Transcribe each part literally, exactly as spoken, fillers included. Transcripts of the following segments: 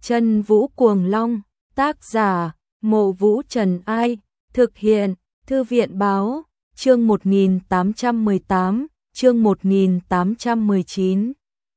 Chân Vũ Cuồng Long, tác giả, Mộ Vũ Trần Ai, thực hiện, Thư viện Báo, chương một nghìn tám trăm mười tám, chương một nghìn tám trăm mười chín.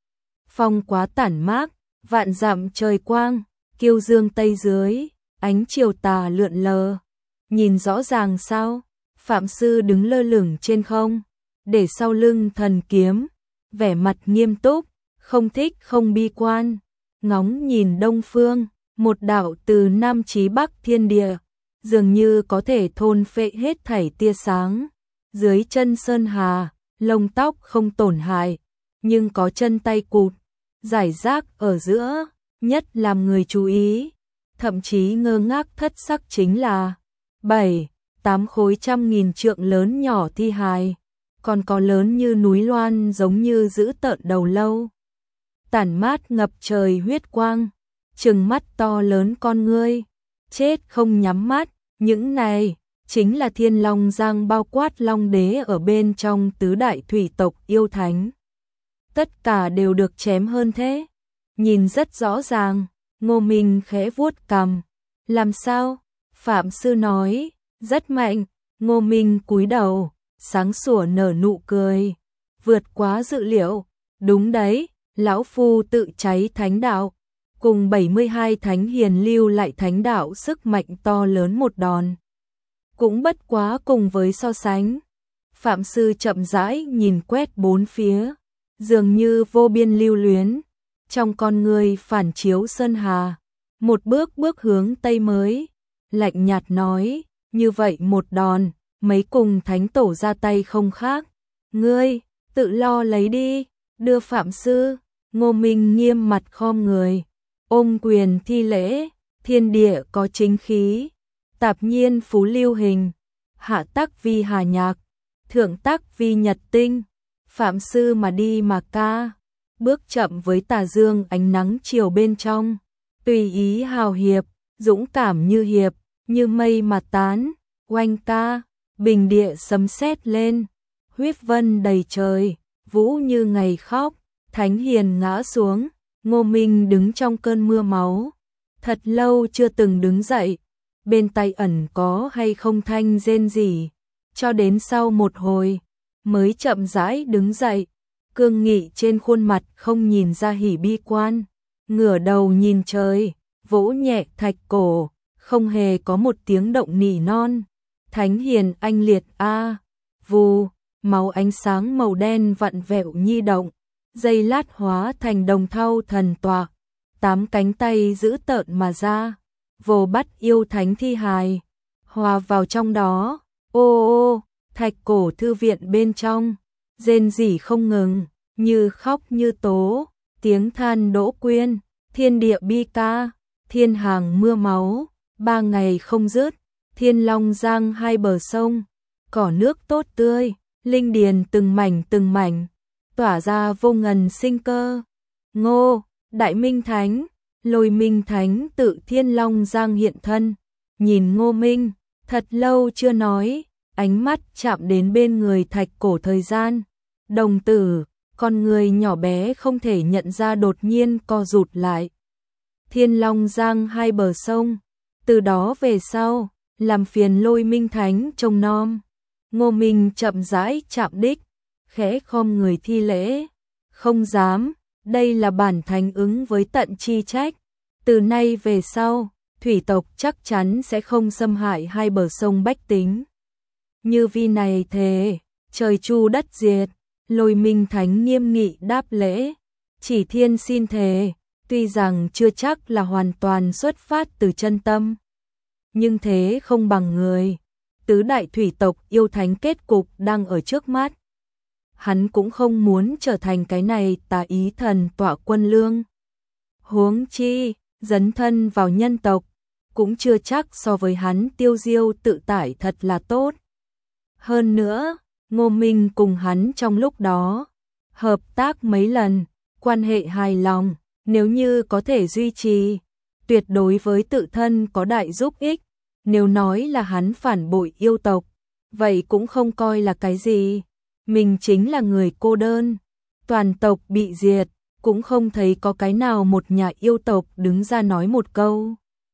Phong quá tản mát, vạn dặm trời quang, kiêu dương tây dưới, ánh chiều tà lượn lờ. Nhìn rõ ràng sao? Phạm sư đứng lơ lửng trên không, để sau lưng thần kiếm, vẻ mặt nghiêm túc, không thích không bi quan, ngóng nhìn đông phương, một đạo từ nam chí bắc thiên địa, dường như có thể thôn phệ hết thảy tia sáng. Dưới chân sơn hà, lông tóc không tổn hại, nhưng có chân tay cụt, giải rác ở giữa, nhất làm người chú ý, thậm chí ngơ ngác thất sắc chính là bảy, tám khối trăm nghìn trượng lớn nhỏ thi hài, còn có lớn như núi loan giống như giữ tợn đầu lâu. Tản mát ngập trời huyết quang, trừng mắt to lớn con ngươi, chết không nhắm mắt, những này chính là Thiên Long Giang bao quát Long Đế ở bên trong tứ đại thủy tộc yêu thánh. Tất cả đều được chém hơn thế, nhìn rất rõ ràng. Ngô Minh khẽ vuốt cằm, làm sao? Phạm sư nói, rất mạnh. Ngô Minh cúi đầu, sáng sủa nở nụ cười, vượt quá dự liệu. Đúng đấy, lão phu tự cháy thánh đạo, cùng bảy mươi hai thánh hiền lưu lại thánh đạo sức mạnh to lớn một đòn, cũng bất quá cùng với so sánh. Phạm sư chậm rãi nhìn quét bốn phía, dường như vô biên lưu luyến, trong con người phản chiếu sơn hà, một bước bước hướng tây mới, lạnh nhạt nói, như vậy một đòn, mấy cùng thánh tổ ra tay không khác, ngươi tự lo lấy đi, đưa Phạm sư. Ngô Minh nghiêm mặt khom người, ôm quyền thi lễ, thiên địa có chính khí, tạp nhiên phú lưu hình, hạ tắc vi hà nhạc, thượng tắc vi nhật tinh, Phạm sư mà đi mà ca, bước chậm với tà dương ánh nắng chiều bên trong, tùy ý hào hiệp, dũng cảm như hiệp, như mây mà tán, oanh ca, bình địa sấm sét lên, huyết vân đầy trời, vũ như ngày khóc. Thánh hiền ngã xuống, Ngô Minh đứng trong cơn mưa máu, thật lâu chưa từng đứng dậy, bên tai ẩn có hay không thanh rên rỉ, cho đến sau một hồi mới chậm rãi đứng dậy, cương nghị trên khuôn mặt không nhìn ra hỉ bi quan, ngửa đầu nhìn trời, vỗ nhẹ thạch cổ, không hề có một tiếng động nỉ non. Thánh hiền anh liệt a, vù, máu ánh sáng màu đen vặn vẹo nhi động, giây lát hóa thành đồng thau thần tọa, tám cánh tay giữ tợn mà ra, vồ bắt yêu thánh thi hài, hòa vào trong đó. Ô ô, thạch cổ thư viện bên trong, rên rỉ không ngừng, như khóc như tố, tiếng than đỗ quyên, thiên địa bi ca, thiên hàng mưa máu, ba ngày không dứt, Thiên Long Giang hai bờ sông, cỏ nước tốt tươi, linh điền từng mảnh từng mảnh, tỏa ra vô ngần sinh cơ. Ngô, Đại Minh Thánh, Lôi Minh Thánh tự Thiên Long Giang hiện thân, nhìn Ngô Minh, thật lâu chưa nói, ánh mắt chạm đến bên người thạch cổ thời gian. Đồng tử, con người nhỏ bé không thể nhận ra đột nhiên co rụt lại. Thiên Long Giang hai bờ sông, từ đó về sau, làm phiền Lôi Minh Thánh trông nom. Ngô Minh chậm rãi chạm đích, khẽ khom người thi lễ, không dám, đây là bản thánh ứng với tận chi trách, từ nay về sau, thủy tộc chắc chắn sẽ không xâm hại hai bờ sông bách tính. Như vi này thề, trời chu đất diệt. Lôi Minh Thánh nghiêm nghị đáp lễ, chỉ thiên xin thề, tuy rằng chưa chắc là hoàn toàn xuất phát từ chân tâm, nhưng thế không bằng người. Tứ đại thủy tộc yêu thánh kết cục đang ở trước mắt, hắn cũng không muốn trở thành cái này tà ý thần tọa quân lương. Huống chi, dấn thân vào nhân tộc, cũng chưa chắc so với hắn tiêu diêu tự tại thật là tốt. Hơn nữa, Ngô Minh cùng hắn trong lúc đó, hợp tác mấy lần, quan hệ hài lòng, nếu như có thể duy trì, tuyệt đối với tự thân có đại giúp ích. Nếu nói là hắn phản bội yêu tộc, vậy cũng không coi là cái gì. Mình chính là người cô đơn, toàn tộc bị diệt, cũng không thấy có cái nào một nhà yêu tộc đứng ra nói một câu.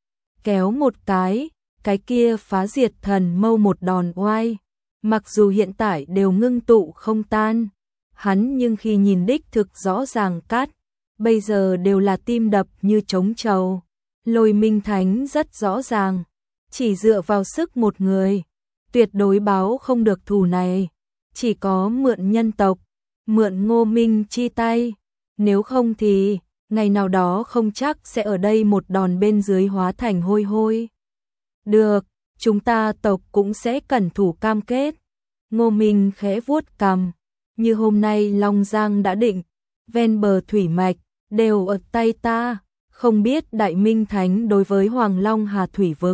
Kéo một cái, cái kia phá diệt thần mâu một đòn oai, mặc dù hiện tại đều ngưng tụ không tan, hắn nhưng khi nhìn đích thực rõ ràng cát, bây giờ đều là tim đập như trống trầu. Lôi Minh Thánh rất rõ ràng, chỉ dựa vào sức một người, tuyệt đối báo không được thù này, chỉ có mượn nhân tộc, mượn Ngô Minh chi tay, nếu không thì ngày nào đó không chắc sẽ ở đây một đòn bên dưới hóa thành hôi hôi. Được, chúng ta tộc cũng sẽ cẩn thủ cam kết. Ngô Minh khẽ vuốt cằm, như hôm nay Long Giang đã định, ven bờ thủy mạch đều ở tay ta, không biết Đại Minh Thánh đối với Hoàng Long Hà thủy vực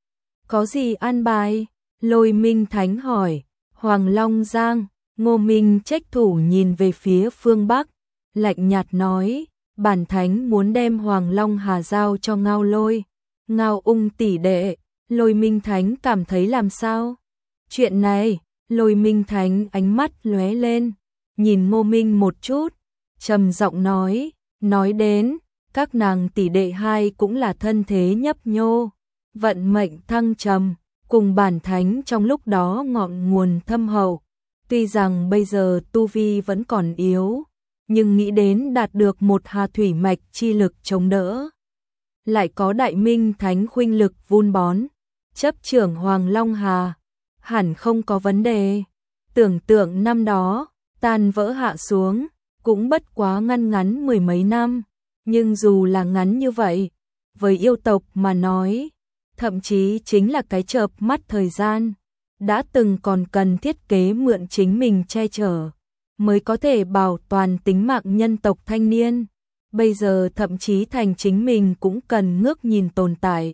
có gì an bài? Lôi Minh Thánh hỏi. Hoàng Long Giang, Ngô Minh trách thủ nhìn về phía phương Bắc, lạnh nhạt nói, bản thánh muốn đem Hoàng Long Hà giao cho Ngao Lôi, Ngao Ung tỷ đệ. Lôi Minh Thánh cảm thấy làm sao? Chuyện này, Lôi Minh Thánh ánh mắt lóe lên, nhìn Ngô Minh một chút, trầm giọng nói, nói đến, các nàng tỷ đệ hai cũng là thân thế nhấp nhô, vận mệnh thăng trầm, cùng bản thánh trong lúc đó ngọn nguồn thâm hậu. Tuy rằng bây giờ tu vi vẫn còn yếu, nhưng nghĩ đến đạt được một hà thủy mạch chi lực chống đỡ, lại có Đại Minh Thánh khuynh lực vun bón, chấp trưởng Hoàng Long Hà, hẳn không có vấn đề. Tưởng tượng năm đó, tan vỡ hạ xuống, cũng bất quá ngăn ngắn mười mấy năm, nhưng dù là ngắn như vậy, với yêu tộc mà nói, thậm chí chính là cái chợp mắt thời gian, đã từng còn cần thiết kế mượn chính mình che chở, mới có thể bảo toàn tính mạng nhân tộc thanh niên, bây giờ thậm chí thành chính mình cũng cần ngước nhìn tồn tại.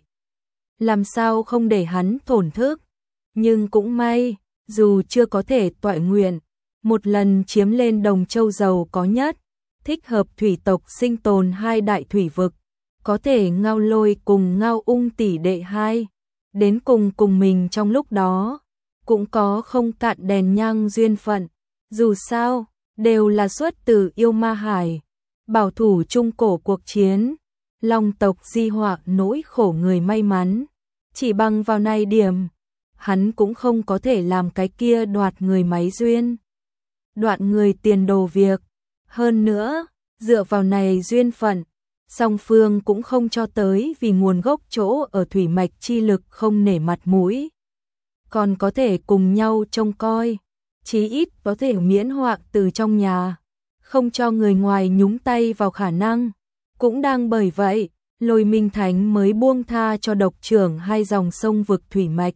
Làm sao không để hắn thổn thức, nhưng cũng may, dù chưa có thể toại nguyện, một lần chiếm lên Đồng Châu giàu có nhất, thích hợp thủy tộc sinh tồn hai đại thủy vực, có thể Ngao Lôi cùng Ngao Ung tỷ đệ hai, đến cùng cùng mình trong lúc đó, cũng có không cạn đèn nhang duyên phận, dù sao, đều là xuất từ yêu ma hải, bảo thủ trung cổ cuộc chiến, Long tộc di họa nỗi khổ người may mắn, chỉ bằng vào này điểm, hắn cũng không có thể làm cái kia đoạt người máy duyên, đoạn người tiền đồ việc, hơn nữa, dựa vào này duyên phận, song phương cũng không cho tới vì nguồn gốc chỗ ở thủy mạch chi lực không nể mặt mũi, còn có thể cùng nhau trông coi, chí ít có thể miễn họa từ trong nhà, không cho người ngoài nhúng tay vào khả năng. Cũng đang bởi vậy, Lôi Minh Thánh mới buông tha cho độc trưởng hai dòng sông vực thủy mạch,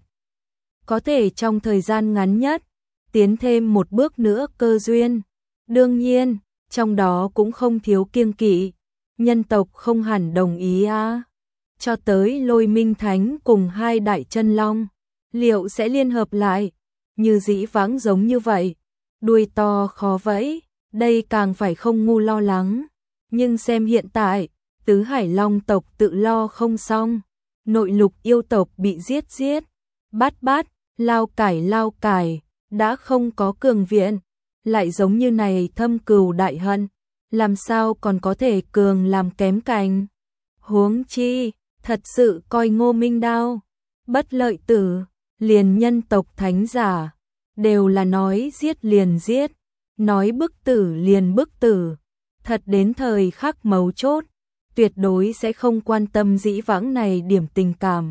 có thể trong thời gian ngắn nhất, tiến thêm một bước nữa cơ duyên. Đương nhiên, trong đó cũng không thiếu kiêng kỵ, nhân tộc không hẳn đồng ý à. Cho tới Lôi Minh Thánh cùng hai đại chân long, liệu sẽ liên hợp lại, như dĩ vãng giống như vậy, đuôi to khó vẫy, đây càng phải không ngu lo lắng. Nhưng xem hiện tại, tứ hải long tộc tự lo không xong, nội lục yêu tộc bị giết giết, bát bát, lao cải lao cải, đã không có cường viện, lại giống như này thâm cừu đại hận, làm sao còn có thể cường làm kém cành. Huống chi, thật sự coi Ngô Minh Đao, bất lợi tử, liền nhân tộc thánh giả, đều là nói giết liền giết, nói bức tử liền bức tử, thật đến thời khắc mấu chốt, tuyệt đối sẽ không quan tâm dĩ vãng này điểm tình cảm.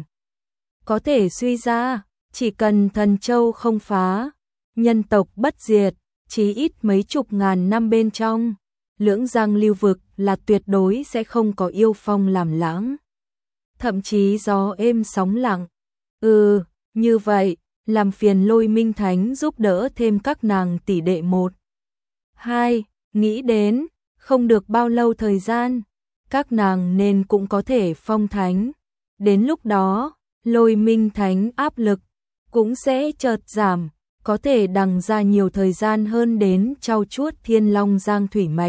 Có thể suy ra, chỉ cần Thần Châu không phá, nhân tộc bất diệt, chí ít mấy chục ngàn năm bên trong, lưỡng giang lưu vực là tuyệt đối sẽ không có yêu phong làm lãng. Thậm chí gió êm sóng lặng. Ừ, như vậy, làm phiền Lôi Minh Thánh giúp đỡ thêm các nàng tỷ đệ một. Hai, nghĩ đến, không được bao lâu thời gian, các nàng nên cũng có thể phong thánh. Đến lúc đó, Lôi Minh Thánh áp lực cũng sẽ chợt giảm, có thể đằng ra nhiều thời gian hơn đến trau chuốt Thiên Long Giang thủy mạch,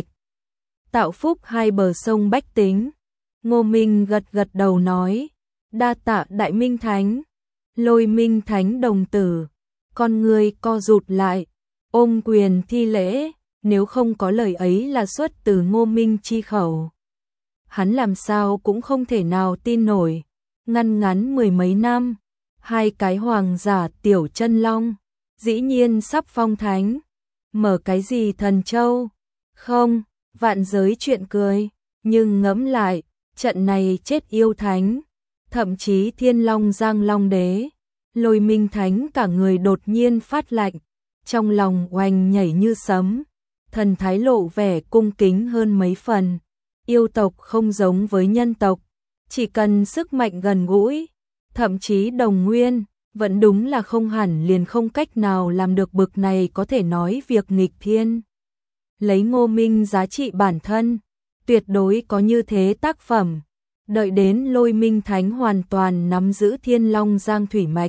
tạo phúc hai bờ sông bách tính. Ngô Minh gật gật đầu nói, đa tạ Đại Minh Thánh. Lôi Minh Thánh đồng tử, con người co rụt lại, ôm quyền thi lễ, nếu không có lời ấy là xuất từ Ngô Minh chi khẩu. Hắn làm sao cũng không thể nào tin nổi, ngăn ngắn mười mấy năm, hai cái hoàng giả tiểu chân long, dĩ nhiên sắp phong thánh, mở cái gì thần châu, không, vạn giới chuyện cười, nhưng ngẫm lại, trận này chết yêu thánh, thậm chí Thiên Long Giang Long Đế, Lôi Minh Thánh cả người đột nhiên phát lạnh, trong lòng oanh nhảy như sấm, thần thái lộ vẻ cung kính hơn mấy phần. Yêu tộc không giống với nhân tộc, chỉ cần sức mạnh gần gũi, thậm chí đồng nguyên, vẫn đúng là không hẳn liền không cách nào làm được bực này, có thể nói việc nghịch thiên. Lấy Ngô Minh giá trị bản thân, tuyệt đối có như thế tác phẩm, đợi đến Lôi Minh Thánh hoàn toàn nắm giữ Thiên Long Giang thủy mạch,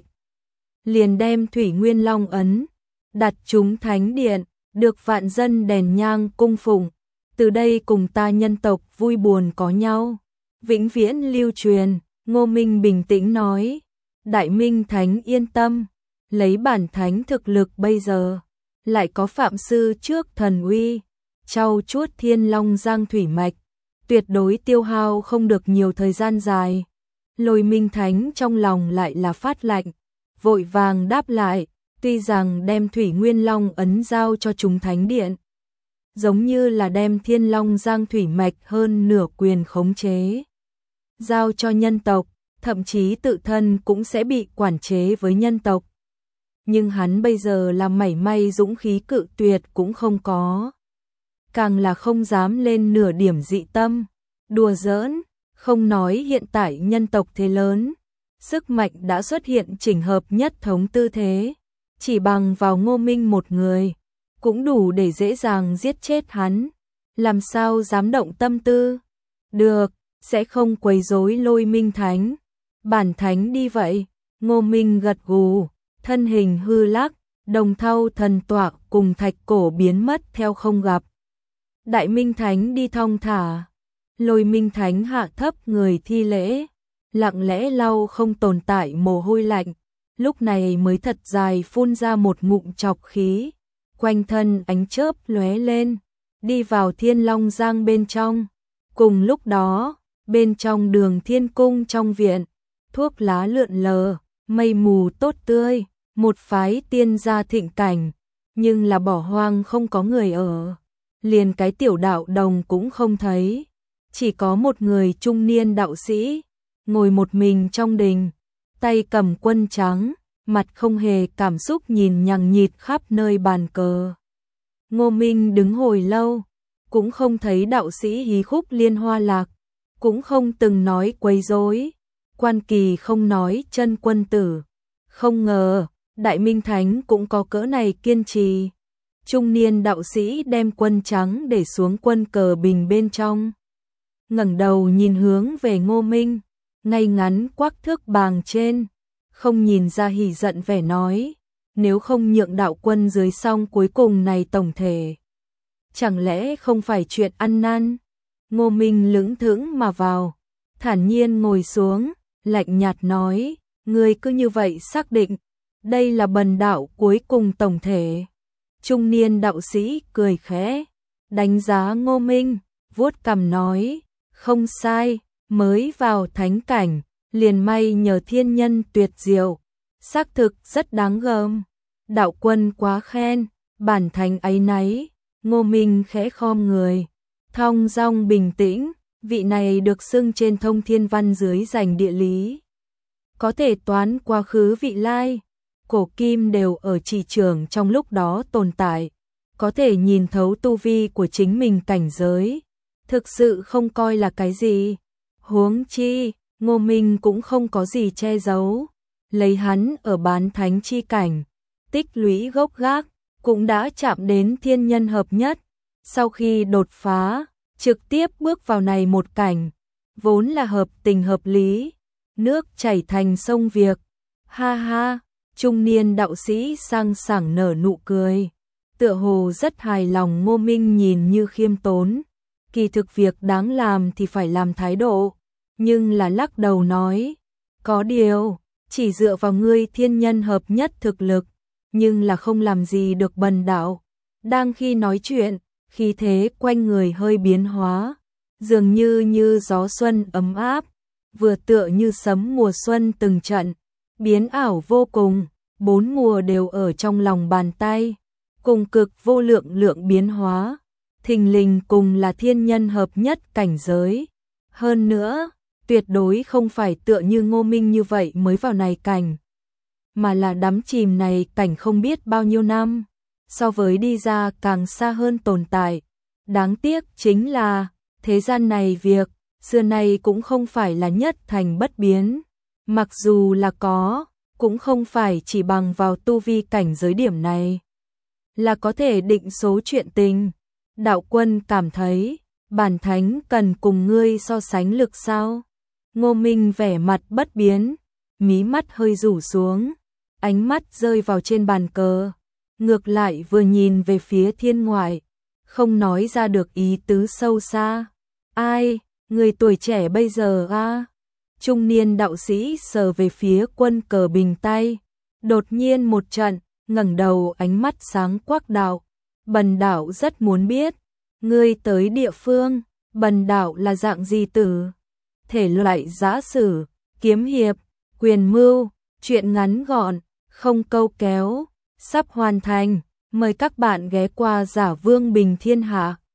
liền đem Thủy Nguyên Long ấn đặt chúng thánh điện, được vạn dân đèn nhang cung phụng, từ đây cùng ta nhân tộc vui buồn có nhau, vĩnh viễn lưu truyền. Ngô Minh bình tĩnh nói, Đại Minh Thánh yên tâm, lấy bản thánh thực lực bây giờ, lại có Phạm Sư trước thần uy, trau chuốt Thiên Long Giang thủy mạch, tuyệt đối tiêu hao không được nhiều thời gian dài. Lôi Minh Thánh trong lòng lại là phát lạnh, vội vàng đáp lại, tuy rằng đem Thủy Nguyên Long ấn giao cho chúng thánh điện, giống như là đem Thiên Long Giang thủy mạch hơn nửa quyền khống chế, giao cho nhân tộc, thậm chí tự thân cũng sẽ bị quản chế với nhân tộc. Nhưng hắn bây giờ là mảy may dũng khí cự tuyệt cũng không có, càng là không dám lên nửa điểm dị tâm, đùa giỡn, không nói hiện tại nhân tộc thế lớn, sức mạnh đã xuất hiện chỉnh hợp nhất thống tư thế, chỉ bằng vào Ngô Minh một người, cũng đủ để dễ dàng giết chết hắn, làm sao dám động tâm tư. Được, sẽ không quấy rối Lôi Minh Thánh, bản thánh đi vậy. Ngô Minh gật gù, thân hình hư lắc, đồng thau thần tọa cùng thạch cổ biến mất theo không gặp. Đại Minh Thánh đi thong thả, Lôi Minh Thánh hạ thấp người thi lễ, lặng lẽ lau không tồn tại mồ hôi lạnh, lúc này mới thật dài phun ra một ngụm trọc khí, quanh thân ánh chớp lóe lên, đi vào Thiên Long Giang bên trong. Cùng lúc đó, bên trong Đường Thiên Cung trong viện, thuốc lá lượn lờ, mây mù tốt tươi, một phái tiên gia thịnh cảnh, nhưng là bỏ hoang không có người ở, liền cái tiểu đạo đồng cũng không thấy, chỉ có một người trung niên đạo sĩ, ngồi một mình trong đình, tay cầm quân trắng, mặt không hề cảm xúc nhìn nhằng nhịt khắp nơi bàn cờ. Ngô Minh đứng hồi lâu, cũng không thấy đạo sĩ hí khúc liên hoa lạc, cũng không từng nói quấy rối. Quan Kỳ không nói chân quân tử, không ngờ Đại Minh Thánh cũng có cỡ này kiên trì. Trung niên đạo sĩ đem quân trắng để xuống quân cờ bình bên trong, ngẩng đầu nhìn hướng về Ngô Minh, ngay ngắn quắc thước bàng trên, không nhìn ra hỉ giận vẻ nói, nếu không nhượng đạo quân dưới song cuối cùng này tổng thể, chẳng lẽ không phải chuyện ăn năn. Ngô Minh lững thững mà vào, thản nhiên ngồi xuống, lạnh nhạt nói, ngươi cứ như vậy xác định, đây là bần đạo cuối cùng tổng thể. Trung niên đạo sĩ cười khẽ, đánh giá Ngô Minh, vuốt cằm nói, không sai, mới vào thánh cảnh, liền may nhờ thiên nhân tuyệt diệu, xác thực rất đáng gờm. Đạo quân quá khen, bản thánh áy náy. Ngô Minh khẽ khom người, thong dong bình tĩnh, vị này được xưng trên thông thiên văn dưới giành địa lý, có thể toán quá khứ vị lai, cổ kim đều ở trì trường trong lúc đó tồn tại, có thể nhìn thấu tu vi của chính mình cảnh giới, thực sự không coi là cái gì. Huống chi, Ngô Minh cũng không có gì che giấu, lấy hắn ở bán thánh chi cảnh, tích lũy gốc gác, cũng đã chạm đến thiên nhân hợp nhất, sau khi đột phá, trực tiếp bước vào này một cảnh, vốn là hợp tình hợp lý, nước chảy thành sông việc. Ha ha, trung niên đạo sĩ sang sảng nở nụ cười, tựa hồ rất hài lòng. Ngô Minh nhìn như khiêm tốn, kỳ thực việc đáng làm thì phải làm thái độ, nhưng là lắc đầu nói, có điều, chỉ dựa vào ngươi thiên nhân hợp nhất thực lực, nhưng là không làm gì được bần đạo. Đang khi nói chuyện, khí thế quanh người hơi biến hóa, dường như như gió xuân ấm áp, vừa tựa như sấm mùa xuân từng trận, biến ảo vô cùng, bốn mùa đều ở trong lòng bàn tay, cùng cực vô lượng lượng biến hóa, thình lình cùng là thiên nhân hợp nhất cảnh giới. Hơn nữa, tuyệt đối không phải tựa như Ngô Minh như vậy mới vào này cảnh, mà là đắm chìm này cảnh không biết bao nhiêu năm, so với đi ra càng xa hơn tồn tại. Đáng tiếc chính là, thế gian này việc, xưa nay cũng không phải là nhất thành bất biến, mặc dù là có, cũng không phải chỉ bằng vào tu vi cảnh giới điểm này, là có thể định số chuyện tình. Đạo Quân cảm thấy, bản thánh cần cùng ngươi so sánh lực sao? Ngô Minh vẻ mặt bất biến, mí mắt hơi rủ xuống, ánh mắt rơi vào trên bàn cờ, ngược lại vừa nhìn về phía thiên ngoại, không nói ra được ý tứ sâu xa. Ai, người tuổi trẻ bây giờ a? À? Trung niên đạo sĩ sờ về phía quân cờ bình tay, đột nhiên một trận, ngẩng đầu ánh mắt sáng quắc đạo. Bần đạo rất muốn biết, ngươi tới địa phương, bần đạo là dạng gì tử? Thể loại giã sử, kiếm hiệp, quyền mưu, truyện ngắn gọn, không câu kéo, sắp hoàn thành. Mời các bạn ghé qua Giả Vương Bình Thiên Hạ.